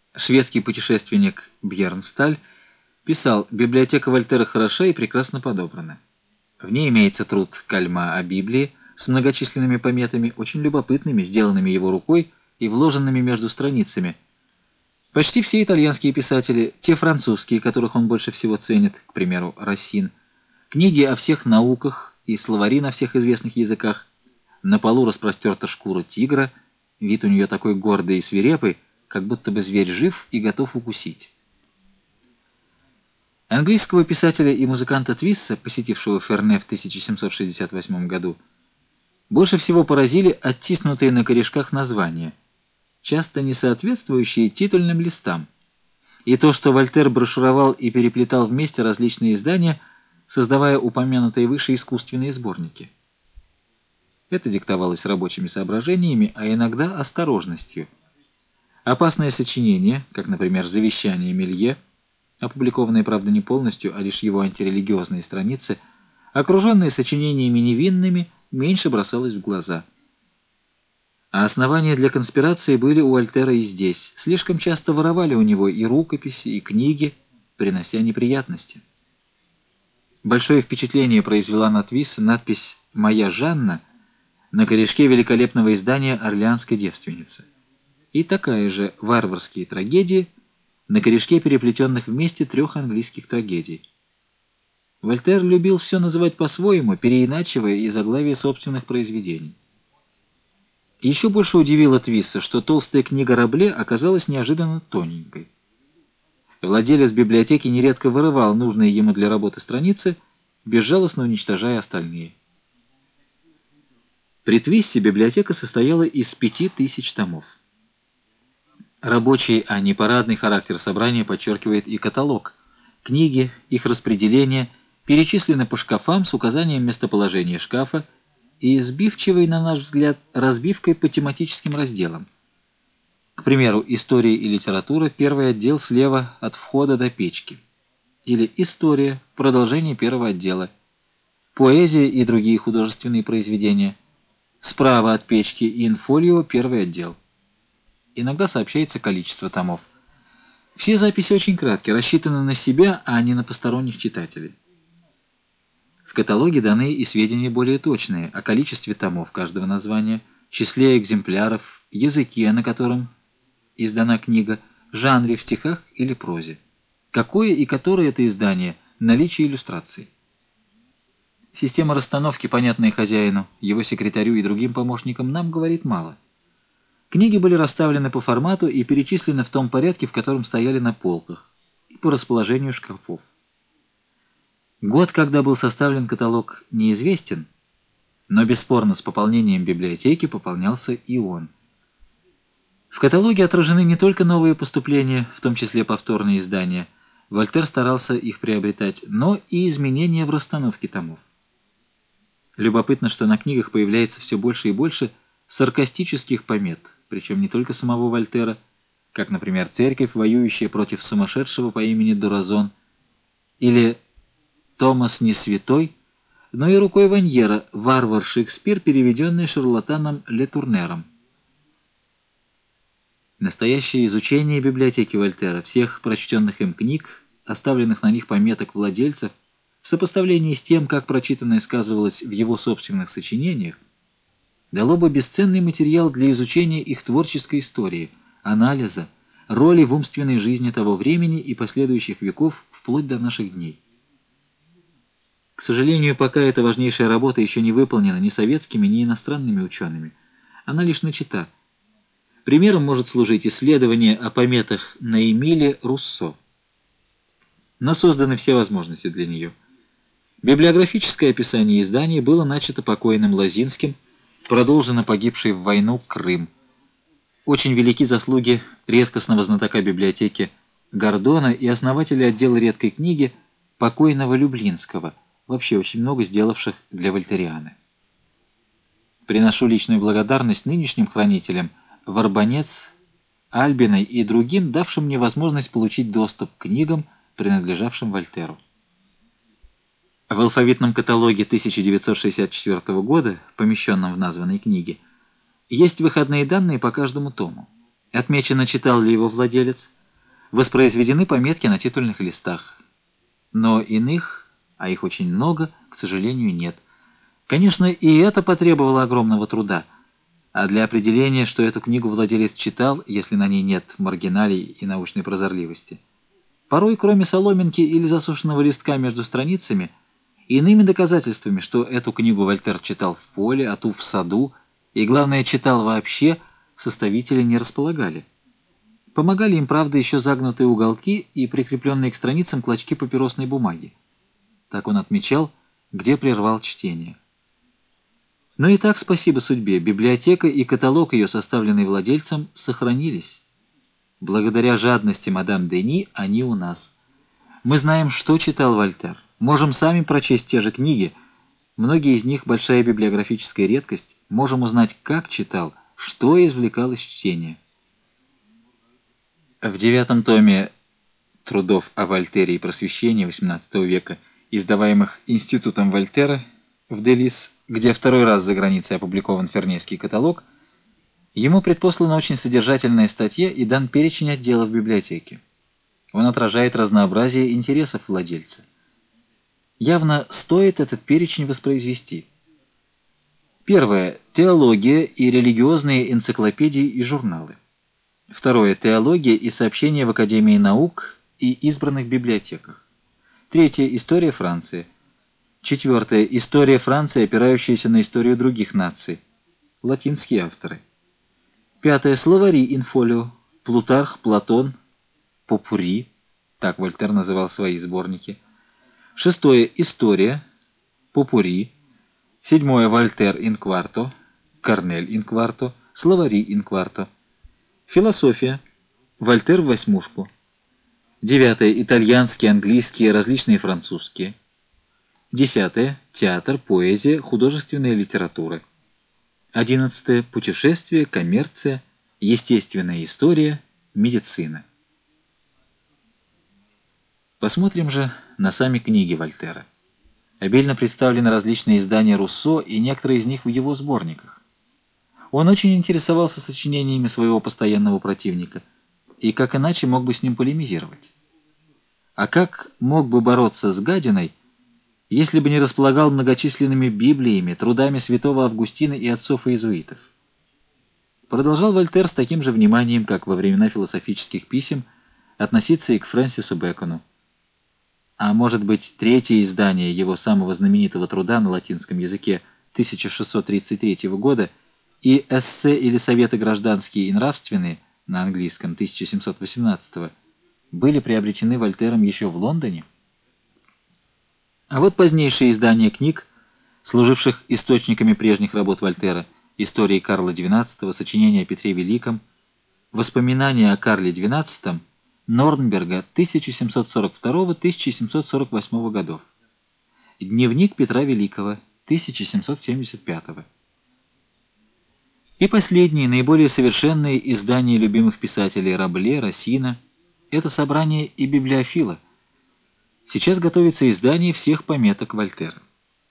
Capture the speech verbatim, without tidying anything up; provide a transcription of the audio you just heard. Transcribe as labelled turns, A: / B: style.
A: Шведский путешественник Бьернсталь писал: «Библиотека Вольтера хороша и прекрасно подобрана. В ней имеется труд Кальма о Библии с многочисленными пометами, очень любопытными, сделанными его рукой и вложенными между страницами. Почти все итальянские писатели, те французские, которых он больше всего ценит, к примеру, Рассин, книги о всех науках и словари на всех известных языках. На полу распростерта шкура тигра, вид у нее такой гордый и свирепый, как будто бы зверь жив и готов укусить». Английского писателя и музыканта Твисса, посетившего Ферне в тысяча семьсот шестьдесят восьмом году, больше всего поразили оттиснутые на корешках названия, часто не соответствующие титульным листам, и то, что Вольтер брошюровал и переплетал вместе различные издания, создавая упомянутые выше искусственные сборники. Это диктовалось рабочими соображениями, а иногда осторожностью. Опасное сочинение, как, например, «Завещание Мелье», опубликованные, правда, не полностью, а лишь его антирелигиозные страницы, окруженные сочинениями невинными, меньше бросалось в глаза. А основания для конспирации были у Вольтера и здесь. Слишком часто воровали у него и рукописи, и книги, принося неприятности. Большое впечатление произвела на Твисса надпись «Моя Жанна» на корешке великолепного издания «Орлеанской девственницы». И такая же «Варварские трагедии» на корешке переплетенных вместе трех английских трагедий. Вольтер любил все называть по-своему, переиначивая и заглавие собственных произведений. Еще больше удивило Твисса, что толстая книга Рабле оказалась неожиданно тоненькой. Владелец библиотеки нередко вырывал нужные ему для работы страницы, безжалостно уничтожая остальные. При Твиссе библиотека состояла из пяти тысяч томов. Рабочий, а не парадный характер собрания подчеркивает и каталог. Книги, их распределение перечислены по шкафам с указанием местоположения шкафа и сбивчивой, на наш взгляд, разбивкой по тематическим разделам. К примеру, «История и литература» — первый отдел слева от входа до печки. Или «История» — продолжение первого отдела. «Поэзия» и другие художественные произведения — справа от печки и «Инфолио» — первый отдел. Иногда сообщается количество томов. Все записи очень краткие, рассчитаны на себя, а не на посторонних читателей. В каталоге даны и сведения более точные о количестве томов каждого названия, числе экземпляров, языке, на котором издана книга, жанре в стихах или прозе, какое и которое это издание, наличие иллюстраций. Система расстановки, понятная хозяину, его секретарю и другим помощникам, нам говорит мало. Книги были расставлены по формату и перечислены в том порядке, в котором стояли на полках, и по расположению шкафов. Год, когда был составлен каталог, неизвестен, но бесспорно с пополнением библиотеки пополнялся и он. В каталоге отражены не только новые поступления, в том числе повторные издания, Вольтер старался их приобретать, но и изменения в расстановке томов. Любопытно, что на книгах появляется все больше и больше саркастических помет, причем не только самого Вольтера, как, например, «Церковь, воюющая против сумасшедшего по имени Дуразон», или «Томас не святой», но и рукой Ваньера «Варвар Шекспир», переведенный шарлатаном Летурнером. Настоящее изучение библиотеки Вольтера, всех прочтенных им книг, оставленных на них пометок владельцев, в сопоставлении с тем, как прочитанное сказывалось в его собственных сочинениях, дало бы бесценный материал для изучения их творческой истории, анализа, роли в умственной жизни того времени и последующих веков вплоть до наших дней. К сожалению, пока эта важнейшая работа еще не выполнена ни советскими, ни иностранными учеными. Она лишь начата. Примером может служить исследование о пометах на Эмиле Руссо. Но созданы все возможности для нее. Библиографическое описание изданий было начато покойным Лозинским, продолжено погибшей в войну Крым. Очень велики заслуги редкостного знатока библиотеки Гордона и основателя отдела редкой книги покойного Люблинского, вообще очень много сделавших для вольтерианы. Приношу личную благодарность нынешним хранителям Варбанец, Альбиной и другим, давшим мне возможность получить доступ к книгам, принадлежавшим Вольтеру. В алфавитном каталоге тысяча девятьсот шестьдесят четвёртого года, помещенном в названной книге, есть выходные данные по каждому тому. Отмечено, читал ли его владелец, воспроизведены пометки на титульных листах. Но иных, а их очень много, к сожалению, нет. Конечно, и это потребовало огромного труда. А для определения, что эту книгу владелец читал, если на ней нет маргиналий и научной прозорливости, порой, кроме соломинки или засушенного листка между страницами, иными доказательствами, что эту книгу Вольтер читал в поле, а ту в саду, и, главное, читал вообще, составители не располагали. Помогали им, правда, еще загнутые уголки и прикрепленные к страницам клочки папиросной бумаги. Так он отмечал, где прервал чтение. Но и так, спасибо судьбе, библиотека и каталог ее, составленный владельцем, сохранились. Благодаря жадности мадам Дени они у нас. Мы знаем, что читал Вольтер. Можем сами прочесть те же книги. Многие из них большая библиографическая редкость. Можем узнать, как читал, что извлекал из чтения. В девятом томе трудов о Вольтере и просвещении восемнадцатого века, издаваемых Институтом Вольтера в Делис, где второй раз за границей опубликован Фернейский каталог, ему предпослана очень содержательная статья и дан перечень отделов библиотеки. Он отражает разнообразие интересов владельца. Явно стоит этот перечень воспроизвести. Первое. Теология и религиозные энциклопедии и журналы. Второе. Теология и сообщения в Академии наук и избранных библиотеках. Третье. История Франции. Четвертое. История Франции, опирающаяся на историю других наций. Латинские авторы. Пятое. Словари инфолио. Плутарх, Платон, Попурри. Так Вольтер называл свои сборники. Шестое. История. Попурри. Седьмое. Вольтер ин кварто. Корнель ин кварто. Словари ин кварто. Философия. Вольтер в восьмушку. Девятое. Итальянские, английские, различные французские. Десятое. Театр, поэзия, художественная литература. Одиннадцатое. Путешествия, коммерция, естественная история, медицина. Посмотрим же на сами книги Вольтера. Обильно представлены различные издания Руссо и некоторые из них в его сборниках. Он очень интересовался сочинениями своего постоянного противника, и как иначе мог бы с ним полемизировать? А как мог бы бороться с гадиной, если бы не располагал многочисленными библиями, трудами святого Августина и отцов-иезуитов? Продолжал Вольтер с таким же вниманием, как во времена философических писем, относиться и к Фрэнсису Бэкону. А может быть, третье издание его самого знаменитого труда на латинском языке тысяча шестьсот тридцать третьего года и эссе или советы гражданские и нравственные на английском тысяча семьсот восемнадцатого были приобретены Вольтером еще в Лондоне? А вот позднейшие издания книг, служивших источниками прежних работ Вольтера: истории Карла двенадцатого, сочинения о Петре Великом, воспоминания о Карле двенадцатом, Норнберга тысяча семьсот сорок второго — тысяча семьсот сорок восьмого годов, дневник Петра Великого тысяча семьсот семьдесят пятого. И последние, наиболее совершенные издания любимых писателей Рабле, Рассина — это собрание и библиофила. Сейчас готовится издание всех пометок Вольтера.